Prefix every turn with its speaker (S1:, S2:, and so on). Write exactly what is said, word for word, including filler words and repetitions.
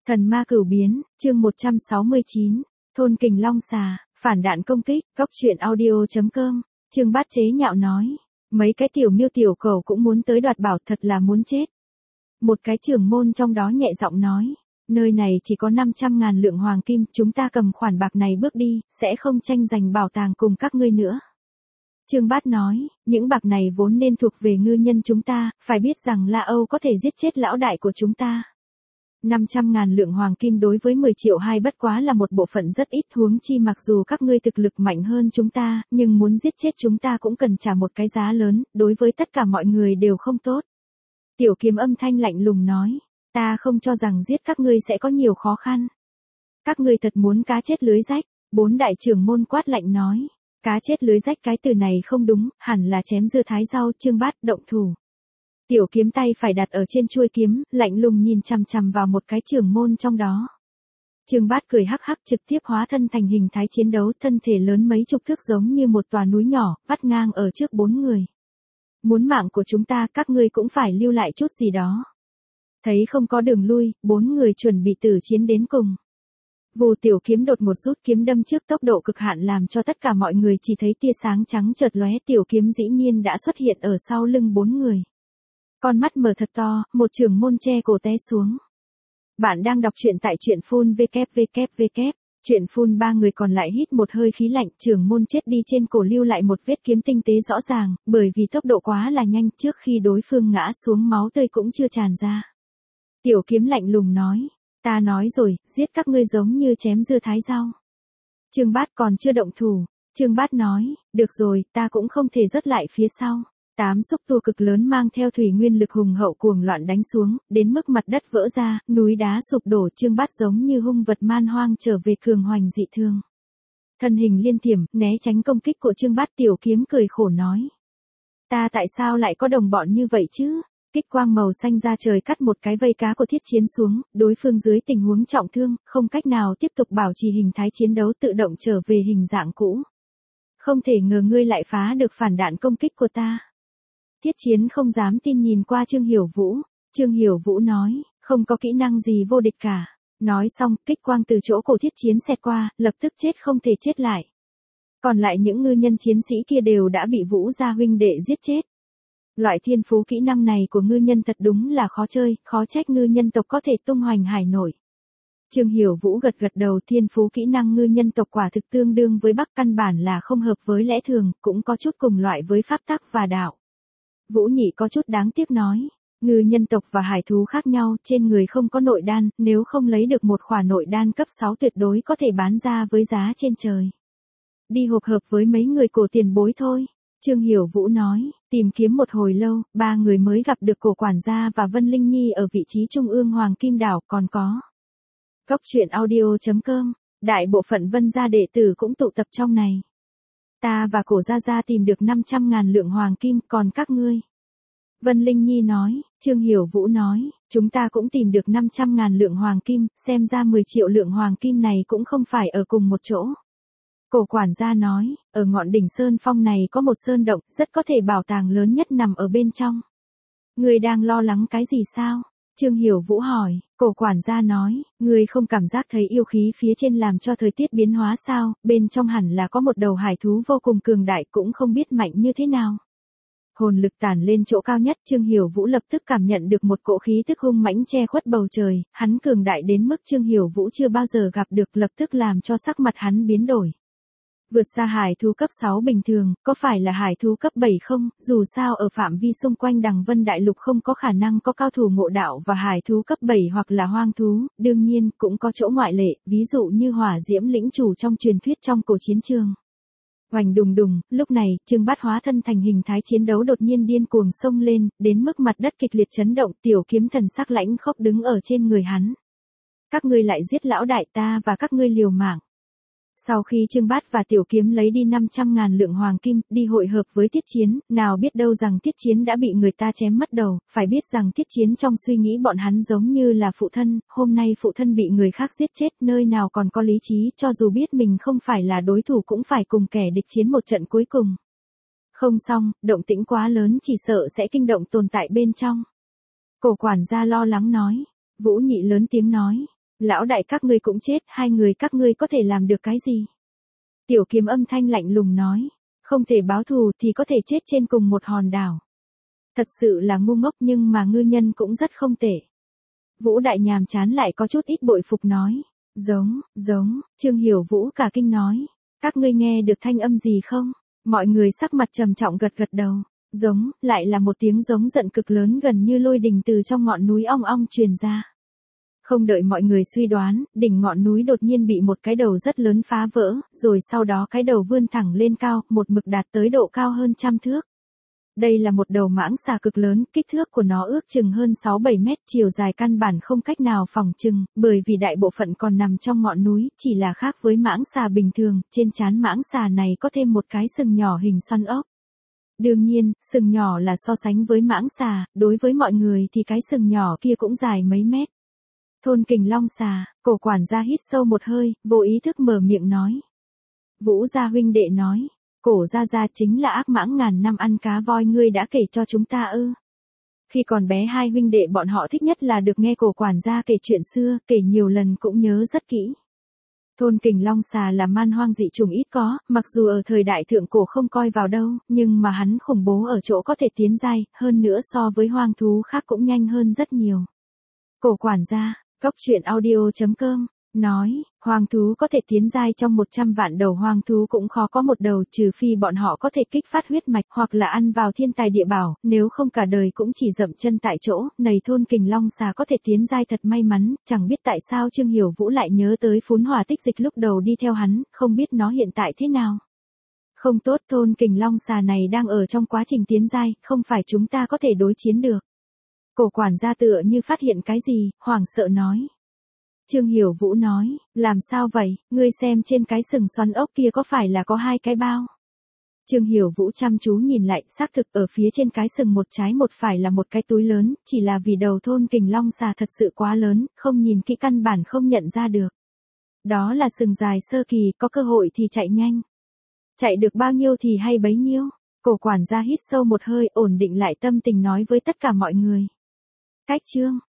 S1: Thần ma cửu biến, chương một trăm sáu mươi chín, thôn kình long xà, phản đạn công kích, góc truyện audio chấm com, Trương Bát chế nhạo nói, mấy cái tiểu miêu tiểu cầu cũng muốn tới đoạt bảo, thật là muốn chết. Một cái trưởng môn trong đó nhẹ giọng nói, nơi này chỉ có năm trăm ngàn lượng hoàng kim, chúng ta cầm khoản bạc này bước đi, sẽ không tranh giành bảo tàng cùng các ngươi nữa. Trương Bát nói, những bạc này vốn nên thuộc về ngư nhân chúng ta, phải biết rằng La Âu có thể giết chết lão đại của chúng ta. năm trăm ngàn lượng hoàng kim đối với mười triệu hai bất quá là một bộ phận rất ít, huống chi mặc dù các ngươi thực lực mạnh hơn chúng ta, nhưng muốn giết chết chúng ta cũng cần trả một cái giá lớn, đối với tất cả mọi người đều không tốt. Tiểu Kiếm âm thanh lạnh lùng nói, ta không cho rằng giết các ngươi sẽ có nhiều khó khăn. Các ngươi thật muốn cá chết lưới rách, bốn đại trưởng môn quát lạnh nói, cá chết lưới rách cái từ này không đúng, hẳn là chém dưa thái rau. Trương Bát động thủ. Tiểu Kiếm tay phải đặt ở trên chuôi kiếm, lạnh lùng nhìn chằm chằm vào một cái trưởng môn trong đó. Trương Bát cười hắc hắc trực tiếp hóa thân thành hình thái chiến đấu, thân thể lớn mấy chục thước giống như một tòa núi nhỏ, vắt ngang ở trước bốn người. Muốn mạng của chúng ta, các ngươi cũng phải lưu lại chút gì đó. Thấy không có đường lui, bốn người chuẩn bị tử chiến đến cùng. Vù Tiểu Kiếm đột một rút kiếm đâm trước, tốc độ cực hạn làm cho tất cả mọi người chỉ thấy tia sáng trắng chợt lóe, Tiểu Kiếm dĩ nhiên đã xuất hiện ở sau lưng bốn người. Con mắt mở thật to, một trưởng môn che cổ té xuống. Bạn đang đọc truyện tại truyện phun vê vê vê, truyện phun ba người còn lại hít một hơi khí lạnh, trưởng môn chết đi trên cổ lưu lại một vết kiếm tinh tế rõ ràng, bởi vì tốc độ quá là nhanh, trước khi đối phương ngã xuống máu tươi cũng chưa tràn ra. Tiểu Kiếm lạnh lùng nói, ta nói rồi, giết các ngươi giống như chém dưa thái rau. Trương Bát còn chưa động thủ, Trương Bát nói, được rồi, ta cũng không thể rớt lại phía sau. Tám xúc tua cực lớn mang theo thủy nguyên lực hùng hậu cuồng loạn đánh xuống, đến mức mặt đất vỡ ra, núi đá sụp đổ. Trương Bát giống như hung vật man hoang trở về cường hoành dị thương. Thân hình liên thiểm, né tránh công kích của Trương Bát. Tiểu Kiếm cười khổ nói, ta tại sao lại có đồng bọn như vậy chứ? Kích quang màu xanh ra trời cắt một cái vây cá của Thiết Chiến xuống, đối phương dưới tình huống trọng thương, không cách nào tiếp tục bảo trì hình thái chiến đấu, tự động trở về hình dạng cũ. Không thể ngờ ngươi lại phá được phản đạn công kích của ta. Thiết Chiến không dám tin nhìn qua Trương Hiểu Vũ. Trương Hiểu Vũ nói, không có kỹ năng gì vô địch cả. Nói xong, kích quang từ chỗ cổ Thiết Chiến xẹt qua, lập tức chết không thể chết lại. Còn lại những ngư nhân chiến sĩ kia đều đã bị Vũ gia huynh đệ giết chết. Loại thiên phú kỹ năng này của ngư nhân thật đúng là khó chơi, khó trách ngư nhân tộc có thể tung hoành hải nổi. Trương Hiểu Vũ gật gật đầu, thiên phú kỹ năng ngư nhân tộc quả thực tương đương với Bắc, căn bản là không hợp với lẽ thường, cũng có chút cùng loại với pháp tắc và đạo. Vũ Nhị có chút đáng tiếc nói, ngư nhân tộc và hải thú khác nhau, trên người không có nội đan, nếu không lấy được một khỏa nội đan cấp sáu tuyệt đối có thể bán ra với giá trên trời. Đi hộp hợp với mấy người cổ tiền bối thôi. Trương Hiểu Vũ nói, tìm kiếm một hồi lâu, ba người mới gặp được cổ quản gia và Vân Linh Nhi ở vị trí trung ương Hoàng Kim Đảo, còn có góc truyện audio chấm com, đại bộ phận Vân gia đệ tử cũng tụ tập trong này. Ta và cổ gia gia tìm được năm trăm ngàn lượng hoàng kim, còn các ngươi? Vân Linh Nhi nói. Trương Hiểu Vũ nói, chúng ta cũng tìm được năm trăm ngàn lượng hoàng kim, xem ra mười triệu lượng hoàng kim này cũng không phải ở cùng một chỗ. Cổ quản gia nói, ở ngọn đỉnh Sơn Phong này có một sơn động, rất có thể bảo tàng lớn nhất nằm ở bên trong. Ngươi đang lo lắng cái gì sao? Trương Hiểu Vũ hỏi. Cổ quản gia nói, ngươi không cảm giác thấy yêu khí phía trên làm cho thời tiết biến hóa sao? Bên trong hẳn là có một đầu hải thú vô cùng cường đại, cũng không biết mạnh như thế nào. Hồn lực tản lên chỗ cao nhất, Trương Hiểu Vũ lập tức cảm nhận được một cỗ khí tức hung mãnh che khuất bầu trời, hắn cường đại đến mức Trương Hiểu Vũ chưa bao giờ gặp được, lập tức làm cho sắc mặt hắn biến đổi. Vượt xa hải thú cấp sáu bình thường, có phải là hải thú cấp bảy không? Dù sao ở phạm vi xung quanh Đằng Vân Đại Lục không có khả năng có cao thủ ngộ đạo và hải thú cấp bảy hoặc là hoang thú, đương nhiên cũng có chỗ ngoại lệ, ví dụ như Hỏa Diễm lĩnh chủ trong truyền thuyết trong cổ chiến trường. Oành đùng đùng, lúc này, Trương Bát hóa thân thành hình thái chiến đấu đột nhiên điên cuồng xông lên, đến mức mặt đất kịch liệt chấn động, Tiểu Kiếm thần sắc lãnh khốc đứng ở trên người hắn. Các ngươi lại giết lão đại, ta và các ngươi liều mạng. Sau khi Trương Bát và Tiểu Kiếm lấy đi năm trăm ngàn lượng hoàng kim, đi hội hợp với Thiết Chiến, nào biết đâu rằng Thiết Chiến đã bị người ta chém mất đầu, phải biết rằng Thiết Chiến trong suy nghĩ bọn hắn giống như là phụ thân, hôm nay phụ thân bị người khác giết chết, nơi nào còn có lý trí, cho dù biết mình không phải là đối thủ cũng phải cùng kẻ địch chiến một trận cuối cùng. Không xong, động tĩnh quá lớn chỉ sợ sẽ kinh động tồn tại bên trong. Cổ quản gia lo lắng nói. Vũ Nhị lớn tiếng nói, Lão đại các ngươi cũng chết, hai người các ngươi có thể làm được cái gì? Tiểu kiếm âm thanh lạnh lùng nói, không thể báo thù thì có thể chết trên cùng một hòn đảo. Thật sự là ngu ngốc nhưng mà ngư nhân cũng rất không tệ. Vũ đại nhàm chán lại có chút ít bội phục nói, giống, giống, Trương Hiểu Vũ cả kinh nói, các ngươi nghe được thanh âm gì không? Mọi người sắc mặt trầm trọng gật gật đầu, giống, lại là một tiếng giống giận cực lớn gần như lôi đình từ trong ngọn núi ong ong truyền ra. Không đợi mọi người suy đoán, đỉnh ngọn núi đột nhiên bị một cái đầu rất lớn phá vỡ, rồi sau đó cái đầu vươn thẳng lên cao, một mực đạt tới độ cao hơn trăm thước. Đây là một đầu mãng xà cực lớn, kích thước của nó ước chừng hơn sáu bảy mét, chiều dài căn bản không cách nào phỏng chừng, bởi vì đại bộ phận còn nằm trong ngọn núi, chỉ là khác với mãng xà bình thường, trên trán mãng xà này có thêm một cái sừng nhỏ hình xoăn ốc. Đương nhiên, sừng nhỏ là so sánh với mãng xà, đối với mọi người thì cái sừng nhỏ kia cũng dài mấy mét. Thôn Kình Long xà, cổ quản gia hít sâu một hơi, vô ý thức mở miệng nói. Vũ gia huynh đệ nói, cổ gia gia chính là ác mãng ngàn năm ăn cá voi ngươi đã kể cho chúng ta ư. Khi còn bé hai huynh đệ bọn họ thích nhất là được nghe cổ quản gia kể chuyện xưa, kể nhiều lần cũng nhớ rất kỹ. Thôn Kình Long xà là man hoang dị trùng ít có, mặc dù ở thời đại thượng cổ không coi vào đâu, nhưng mà hắn khủng bố ở chỗ có thể tiến giai, hơn nữa so với hoang thú khác cũng nhanh hơn rất nhiều. Cổ quản gia, Cốc truyện audio chấm com, nói, hoang thú có thể tiến giai trong một trăm vạn đầu hoang thú cũng khó có một đầu trừ phi bọn họ có thể kích phát huyết mạch hoặc là ăn vào thiên tài địa bảo, nếu không cả đời cũng chỉ dậm chân tại chỗ, này Thôn Kình Long xà có thể tiến giai thật may mắn, chẳng biết tại sao Trương Hiểu Vũ lại nhớ tới Phún Hỏa Tích Dịch lúc đầu đi theo hắn, không biết nó hiện tại thế nào. Không tốt, Thôn Kình Long xà này đang ở trong quá trình tiến giai, không phải chúng ta có thể đối chiến được. Cổ quản gia tựa như phát hiện cái gì, hoảng sợ nói. Trương Hiểu Vũ nói, làm sao vậy, ngươi xem trên cái sừng xoắn ốc kia có phải là có hai cái bao? Trương Hiểu Vũ chăm chú nhìn lại, xác thực ở phía trên cái sừng một trái một phải là một cái túi lớn, chỉ là vì đầu Thôn Kình Long xà thật sự quá lớn, không nhìn kỹ căn bản không nhận ra được. Đó là sừng dài sơ kỳ, có cơ hội thì chạy nhanh. Chạy được bao nhiêu thì hay bấy nhiêu. Cổ quản gia hít sâu một hơi, ổn định lại tâm tình nói với tất cả mọi người. Cách chương